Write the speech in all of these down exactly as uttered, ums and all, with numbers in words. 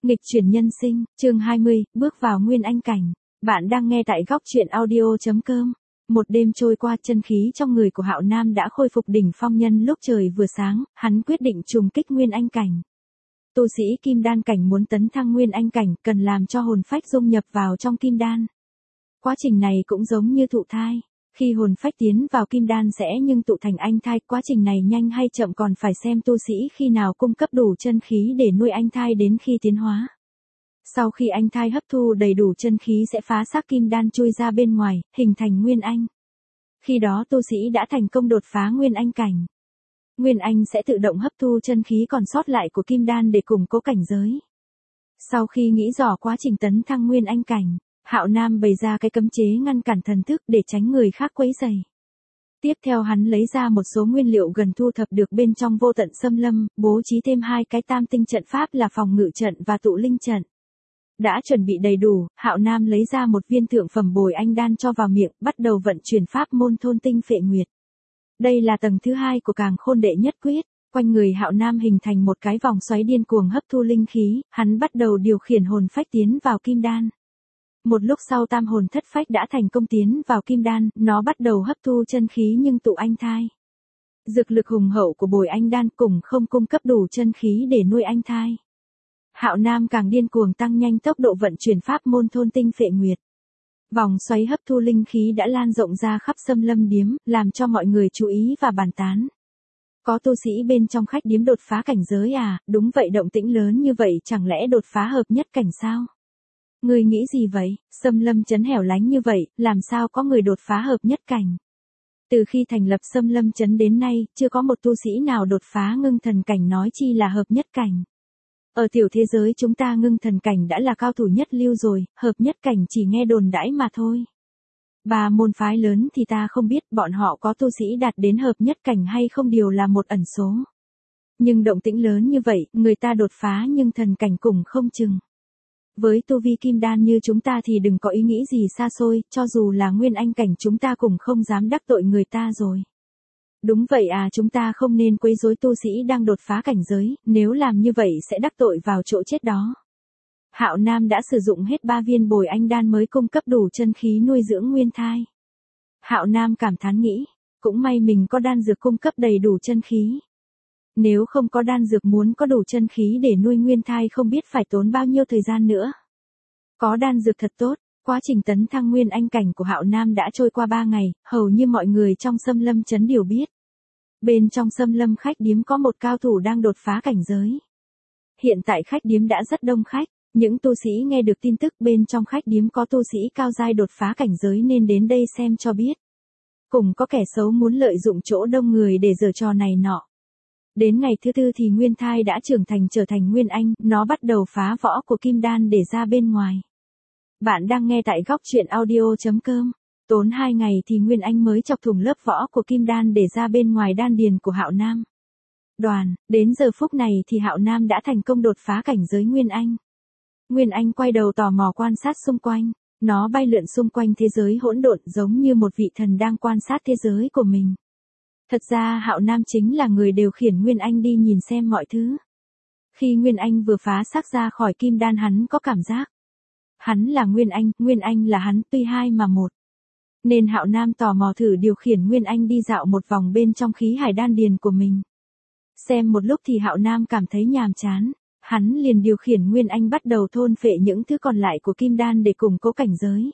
Nghịch chuyển nhân sinh, chương hai mươi, bước vào nguyên anh cảnh. Bạn đang nghe tại góc truyện audio chấm com. Một đêm trôi qua, chân khí trong người của Hạo Nam đã khôi phục đỉnh phong. Nhân lúc trời vừa sáng, hắn quyết định trùng kích nguyên anh cảnh. Tu sĩ kim đan cảnh muốn tấn thăng nguyên anh cảnh, cần làm cho hồn phách dung nhập vào trong kim đan. Quá trình này cũng giống như thụ thai. Khi hồn phách tiến vào kim đan sẽ nhưng tụ thành anh thai, quá trình này nhanh hay chậm còn phải xem tu sĩ khi nào cung cấp đủ chân khí để nuôi anh thai đến khi tiến hóa. Sau khi anh thai hấp thu đầy đủ chân khí sẽ phá xác kim đan chui ra bên ngoài, hình thành nguyên anh. Khi đó tu sĩ đã thành công đột phá nguyên anh cảnh. Nguyên anh sẽ tự động hấp thu chân khí còn sót lại của kim đan để củng cố cảnh giới. Sau khi nghĩ rõ quá trình tấn thăng nguyên anh cảnh, Hạo Nam bày ra cái cấm chế ngăn cản thần thức để tránh người khác quấy rầy. Tiếp theo hắn lấy ra một số nguyên liệu gần thu thập được bên trong vô tận xâm lâm, bố trí thêm hai cái tam tinh trận pháp là phòng ngự trận và tụ linh trận. Đã chuẩn bị đầy đủ, Hạo Nam lấy ra một viên thượng phẩm bồi anh đan cho vào miệng, bắt đầu vận chuyển pháp môn thôn tinh phệ nguyệt. Đây là tầng thứ hai của Càng Khôn đệ nhất quyết. Quanh người Hạo Nam hình thành một cái vòng xoáy điên cuồng hấp thu linh khí, hắn bắt đầu điều khiển hồn phách tiến vào kim đan. Một lúc sau tam hồn thất phách đã thành công tiến vào kim đan, nó bắt đầu hấp thu chân khí nhưng tụ anh thai. Dược lực hùng hậu của bồi anh đan cùng không cung cấp đủ chân khí để nuôi anh thai. Hạo Nam càng điên cuồng tăng nhanh tốc độ vận chuyển pháp môn thôn tinh phệ nguyệt. Vòng xoáy hấp thu linh khí đã lan rộng ra khắp xâm lâm điếm, làm cho mọi người chú ý và bàn tán. Có tu sĩ bên trong khách điếm đột phá cảnh giới à, đúng vậy, động tĩnh lớn như vậy chẳng lẽ đột phá hợp nhất cảnh sao? Người nghĩ gì vậy, xâm lâm trấn hẻo lánh như vậy, làm sao có người đột phá hợp nhất cảnh? Từ khi thành lập xâm lâm trấn đến nay, chưa có một tu sĩ nào đột phá ngưng thần cảnh, nói chi là hợp nhất cảnh. Ở tiểu thế giới chúng ta ngưng thần cảnh đã là cao thủ nhất lưu rồi, hợp nhất cảnh chỉ nghe đồn đãi mà thôi. Ba môn phái lớn thì ta không biết bọn họ có tu sĩ đạt đến hợp nhất cảnh hay không, điều là một ẩn số. Nhưng động tĩnh lớn như vậy, người ta đột phá nhưng thần cảnh cũng không chừng. Với tu vi kim đan như chúng ta thì đừng có ý nghĩ gì xa xôi, cho dù là nguyên anh cảnh chúng ta cũng không dám đắc tội người ta rồi. Đúng vậy à, chúng ta không nên quấy rối tu sĩ đang đột phá cảnh giới, nếu làm như vậy sẽ đắc tội vào chỗ chết đó. Hạo Nam đã sử dụng hết ba viên bồi anh đan mới cung cấp đủ chân khí nuôi dưỡng nguyên thai. Hạo Nam cảm thán nghĩ, cũng may mình có đan dược cung cấp đầy đủ chân khí. Nếu không có đan dược muốn có đủ chân khí để nuôi nguyên thai không biết phải tốn bao nhiêu thời gian nữa. Có đan dược thật tốt, quá trình tấn thăng nguyên anh cảnh của Hạo Nam đã trôi qua ba ngày, hầu như mọi người trong xâm lâm trấn đều biết. Bên trong xâm lâm khách điếm có một cao thủ đang đột phá cảnh giới. Hiện tại khách điếm đã rất đông khách, những tu sĩ nghe được tin tức bên trong khách điếm có tu sĩ cao giai đột phá cảnh giới nên đến đây xem cho biết. Cùng có kẻ xấu muốn lợi dụng chỗ đông người để giở trò này nọ. Đến ngày thứ tư thì nguyên thai đã trưởng thành trở thành nguyên anh, nó bắt đầu phá võ của kim đan để ra bên ngoài. Bạn đang nghe tại góc truyện audio chấm com. Tốn hai ngày thì nguyên anh mới chọc thủng lớp võ của kim đan để ra bên ngoài đan điền của Hạo Nam. Đoàn, đến giờ phút này thì Hạo Nam đã thành công đột phá cảnh giới nguyên anh. Nguyên anh quay đầu tò mò quan sát xung quanh, nó bay lượn xung quanh thế giới hỗn độn giống như một vị thần đang quan sát thế giới của mình. Thật ra Hạo Nam chính là người điều khiển Nguyên Anh đi nhìn xem mọi thứ. Khi Nguyên Anh vừa phá xác ra khỏi kim đan hắn có cảm giác. Hắn là Nguyên Anh, Nguyên Anh là hắn, tuy hai mà một. Nên Hạo Nam tò mò thử điều khiển Nguyên Anh đi dạo một vòng bên trong khí hải đan điền của mình. Xem một lúc thì Hạo Nam cảm thấy nhàm chán. Hắn liền điều khiển Nguyên Anh bắt đầu thôn phệ những thứ còn lại của kim đan để củng cố cảnh giới.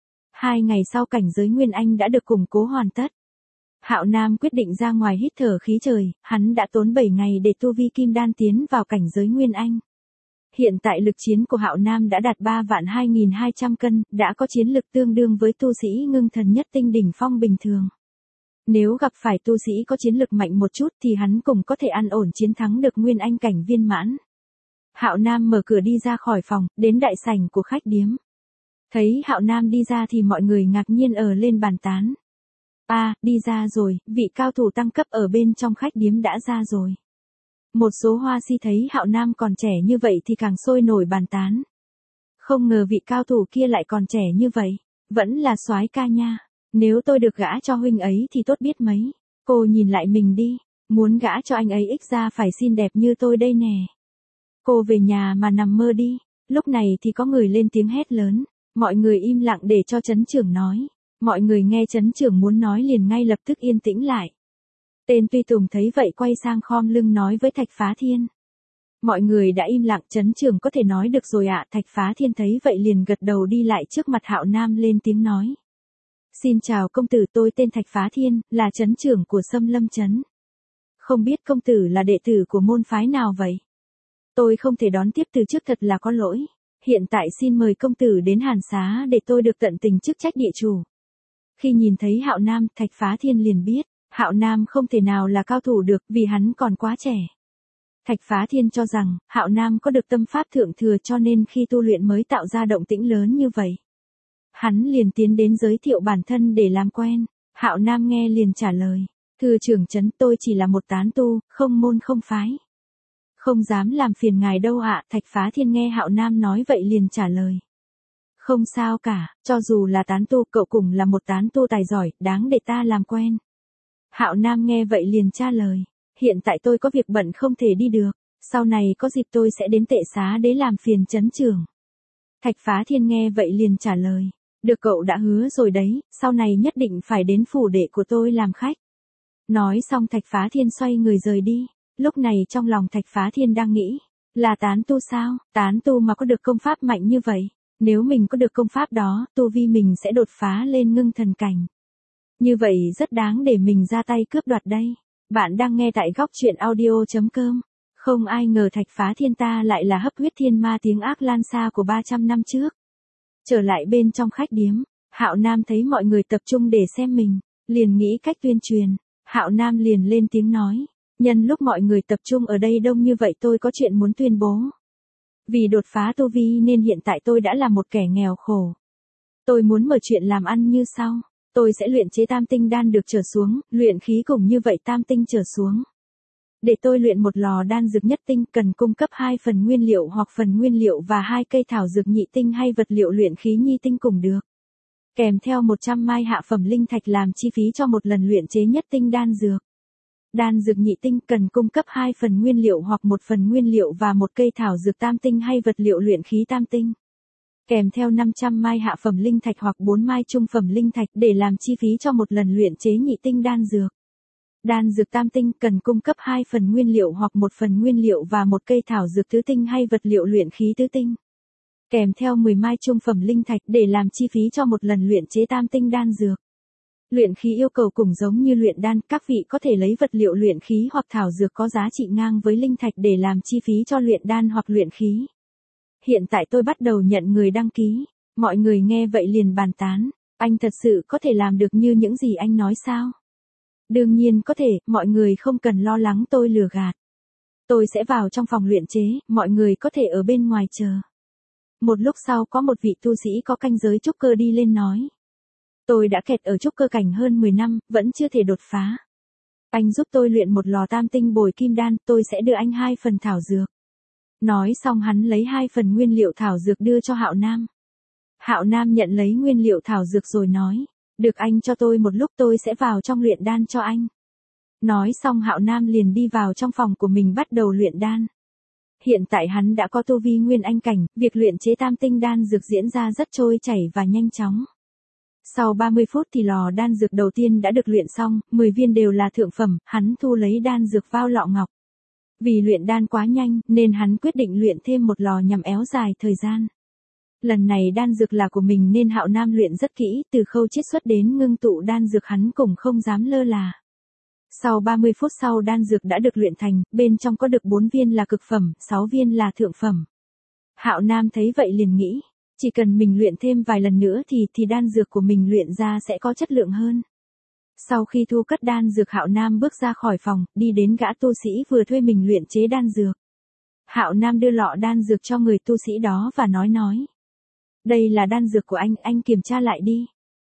Hai ngày sau cảnh giới Nguyên Anh đã được củng cố hoàn tất. Hạo Nam quyết định ra ngoài hít thở khí trời, hắn đã tốn bảy ngày để tu vi kim đan tiến vào cảnh giới Nguyên Anh. Hiện tại lực chiến của Hạo Nam đã đạt ba vạn hai nghìn hai trăm cân, đã có chiến lực tương đương với tu sĩ ngưng thần nhất tinh đỉnh phong bình thường. Nếu gặp phải tu sĩ có chiến lực mạnh một chút thì hắn cũng có thể ăn ổn chiến thắng được Nguyên Anh cảnh viên mãn. Hạo Nam mở cửa đi ra khỏi phòng, đến đại sảnh của khách điếm. Thấy Hạo Nam đi ra thì mọi người ngạc nhiên ở lên bàn tán. À, đi ra rồi, vị cao thủ tăng cấp ở bên trong khách điếm đã ra rồi. Một số hoa si thấy Hạo Nam còn trẻ như vậy thì càng sôi nổi bàn tán. Không ngờ vị cao thủ kia lại còn trẻ như vậy, vẫn là soái ca nha. Nếu tôi được gả cho huynh ấy thì tốt biết mấy. Cô nhìn lại mình đi, muốn gả cho anh ấy ít ra phải xinh đẹp như tôi đây nè. Cô về nhà mà nằm mơ đi. Lúc này thì có người lên tiếng hét lớn. Mọi người im lặng để cho trấn trưởng nói. Mọi người nghe trấn trưởng muốn nói liền ngay lập tức yên tĩnh lại. Tên Tuy Tùng thấy vậy quay sang khom lưng nói với Thạch Phá Thiên. Mọi người đã im lặng, trấn trưởng có thể nói được rồi ạ. Thạch Phá Thiên thấy vậy liền gật đầu đi lại trước mặt Hạo Nam lên tiếng nói. Xin chào công tử, tôi tên Thạch Phá Thiên, là trấn trưởng của Sâm Lâm Trấn. Không biết công tử là đệ tử của môn phái nào vậy? Tôi không thể đón tiếp từ trước, thật là có lỗi. Hiện tại xin mời công tử đến Hàn Xá để tôi được tận tình chức trách địa chủ. Khi nhìn thấy Hạo Nam, Thạch Phá Thiên liền biết, Hạo Nam không thể nào là cao thủ được vì hắn còn quá trẻ. Thạch Phá Thiên cho rằng, Hạo Nam có được tâm pháp thượng thừa cho nên khi tu luyện mới tạo ra động tĩnh lớn như vậy. Hắn liền tiến đến giới thiệu bản thân để làm quen. Hạo Nam nghe liền trả lời. Thưa trưởng trấn, tôi chỉ là một tán tu, không môn không phái. Không dám làm phiền ngài đâu ạ. Thạch Phá Thiên nghe Hạo Nam nói vậy liền trả lời. Không sao cả, cho dù là tán tu, cậu cũng là một tán tu tài giỏi, đáng để ta làm quen. Hạo Nam nghe vậy liền trả lời. Hiện tại tôi có việc bận không thể đi được. Sau này có dịp tôi sẽ đến Tệ Xá Đế làm phiền trấn trưởng. Thạch Phá Thiên nghe vậy liền trả lời. Được, cậu đã hứa rồi đấy, sau này nhất định phải đến phủ đệ của tôi làm khách. Nói xong Thạch Phá Thiên xoay người rời đi. Lúc này trong lòng Thạch Phá Thiên đang nghĩ. Là tán tu sao? Tán tu mà có được công pháp mạnh như vậy. Nếu mình có được công pháp đó, tu vi mình sẽ đột phá lên ngưng thần cảnh. Như vậy rất đáng để mình ra tay cướp đoạt đây. Bạn đang nghe tại góc truyện audio chấm com. Không ai ngờ Thạch Phá Thiên ta lại là hấp huyết thiên ma tiếng ác lan xa của ba trăm năm trước. Trở lại bên trong khách điếm, Hạo Nam thấy mọi người tập trung để xem mình, liền nghĩ cách tuyên truyền. Hạo Nam liền lên tiếng nói, nhân lúc mọi người tập trung ở đây đông như vậy tôi có chuyện muốn tuyên bố. Vì đột phá tu vi nên hiện tại tôi đã là một kẻ nghèo khổ. Tôi muốn mở chuyện làm ăn như sau. Tôi sẽ luyện chế tam tinh đan được trở xuống, luyện khí cùng như vậy tam tinh trở xuống. Để tôi luyện một lò đan dược nhất tinh cần cung cấp hai phần nguyên liệu hoặc phần nguyên liệu và hai cây thảo dược nhị tinh hay vật liệu luyện khí nhi tinh cùng được. Kèm theo một trăm mai hạ phẩm linh thạch làm chi phí cho một lần luyện chế nhất tinh đan dược. Đan dược nhị tinh cần cung cấp hai phần nguyên liệu hoặc một phần nguyên liệu và một cây thảo dược tam tinh hay vật liệu luyện khí tam tinh. Kèm theo năm trăm mai hạ phẩm linh thạch hoặc bốn mai trung phẩm linh thạch để làm chi phí cho một lần luyện chế nhị tinh đan dược. Đan dược tam tinh cần cung cấp hai phần nguyên liệu hoặc một phần nguyên liệu và một cây thảo dược tứ tinh hay vật liệu luyện khí tứ tinh. Kèm theo mười mai trung phẩm linh thạch để làm chi phí cho một lần luyện chế tam tinh đan dược. Luyện khí yêu cầu cũng giống như luyện đan, các vị có thể lấy vật liệu luyện khí hoặc thảo dược có giá trị ngang với linh thạch để làm chi phí cho luyện đan hoặc luyện khí. Hiện tại tôi bắt đầu nhận người đăng ký. Mọi người nghe vậy liền bàn tán. Anh thật sự có thể làm được như những gì anh nói sao? Đương nhiên có thể, mọi người không cần lo lắng tôi lừa gạt. Tôi sẽ vào trong phòng luyện chế, mọi người có thể ở bên ngoài chờ. Một lúc sau có một vị tu sĩ có canh giới trúc cơ đi lên nói. Tôi đã kẹt ở trúc cơ cảnh hơn mười năm, vẫn chưa thể đột phá. Anh giúp tôi luyện một lò tam tinh bồi kim đan, tôi sẽ đưa anh hai phần thảo dược. Nói xong hắn lấy hai phần nguyên liệu thảo dược đưa cho Hạo Nam. Hạo Nam nhận lấy nguyên liệu thảo dược rồi nói. Được, anh cho tôi một lúc tôi sẽ vào trong luyện đan cho anh. Nói xong Hạo Nam liền đi vào trong phòng của mình bắt đầu luyện đan. Hiện tại hắn đã có tu vi nguyên anh cảnh, việc luyện chế tam tinh đan dược diễn ra rất trôi chảy và nhanh chóng. Sau ba mươi phút thì lò đan dược đầu tiên đã được luyện xong, mười viên đều là thượng phẩm, hắn thu lấy đan dược vào lọ ngọc. Vì luyện đan quá nhanh, nên hắn quyết định luyện thêm một lò nhằm éo dài thời gian. Lần này đan dược là của mình nên Hạo Nam luyện rất kỹ, từ khâu chiết xuất đến ngưng tụ đan dược hắn cũng không dám lơ là. Sau ba mươi phút sau đan dược đã được luyện thành, bên trong có được bốn viên là cực phẩm, sáu viên là thượng phẩm. Hạo Nam thấy vậy liền nghĩ, chỉ cần mình luyện thêm vài lần nữa thì thì đan dược của mình luyện ra sẽ có chất lượng hơn. Sau khi thu cất đan dược Hạo Nam bước ra khỏi phòng, đi đến gã tu sĩ vừa thuê mình luyện chế đan dược. Hạo Nam đưa lọ đan dược cho người tu sĩ đó và nói nói. Đây là đan dược của anh, anh kiểm tra lại đi.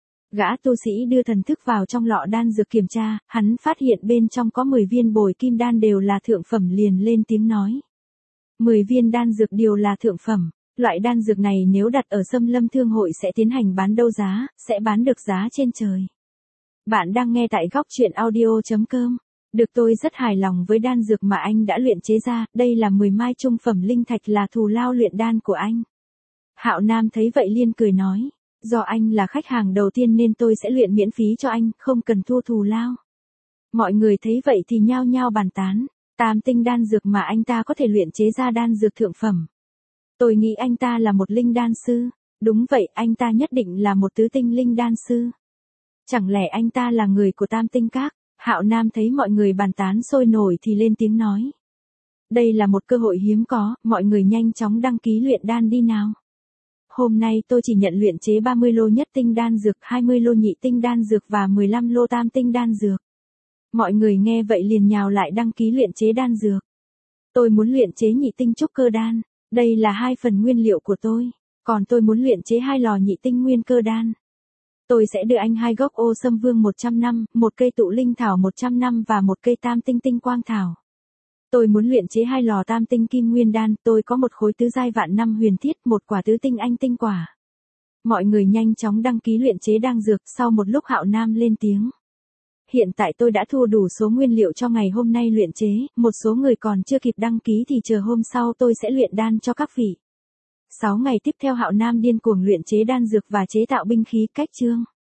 Gã tu sĩ đưa thần thức vào trong lọ đan dược kiểm tra, hắn phát hiện bên trong có mười viên bồi kim đan đều là thượng phẩm liền lên tiếng nói. mười viên đan dược đều là thượng phẩm, loại đan dược này nếu đặt ở Sâm Lâm Thương hội sẽ tiến hành bán đấu giá, sẽ bán được giá trên trời. Bạn đang nghe tại góc truyện audio chấm com. Được, tôi rất hài lòng với đan dược mà anh đã luyện chế ra, đây là mười mai trung phẩm linh thạch là thù lao luyện đan của anh. Hạo Nam thấy vậy liền cười nói, do anh là khách hàng đầu tiên nên tôi sẽ luyện miễn phí cho anh, không cần thu thù lao. Mọi người thấy vậy thì nhao nhao bàn tán, tam tinh đan dược mà anh ta có thể luyện chế ra đan dược thượng phẩm. Tôi nghĩ anh ta là một linh đan sư. Đúng vậy, anh ta nhất định là một tứ tinh linh đan sư. Chẳng lẽ anh ta là người của tam tinh các? Hạo Nam thấy mọi người bàn tán sôi nổi thì lên tiếng nói. Đây là một cơ hội hiếm có, mọi người nhanh chóng đăng ký luyện đan đi nào. Hôm nay tôi chỉ nhận luyện chế ba mươi lô nhất tinh đan dược, hai mươi lô nhị tinh đan dược và mười lăm lô tam tinh đan dược. Mọi người nghe vậy liền nhào lại đăng ký luyện chế đan dược. Tôi muốn luyện chế nhị tinh trúc cơ đan, đây là hai phần nguyên liệu của tôi. Còn tôi muốn luyện chế hai lò nhị tinh nguyên cơ đan. Tôi sẽ đưa anh hai gốc ô sâm vương một trăm năm, một cây tụ linh thảo một trăm năm và một cây tam tinh tinh quang thảo. Tôi muốn luyện chế hai lò tam tinh kim nguyên đan, tôi có một khối tứ giai vạn năm huyền thiết, một quả tứ tinh anh tinh quả. Mọi người nhanh chóng đăng ký luyện chế đan dược, sau một lúc Hạo Nam lên tiếng. Hiện tại tôi đã thu đủ số nguyên liệu cho ngày hôm nay luyện chế, một số người còn chưa kịp đăng ký thì chờ hôm sau tôi sẽ luyện đan cho các vị. sáu ngày tiếp theo Hạo Nam điên cuồng luyện chế đan dược và chế tạo binh khí cách chương.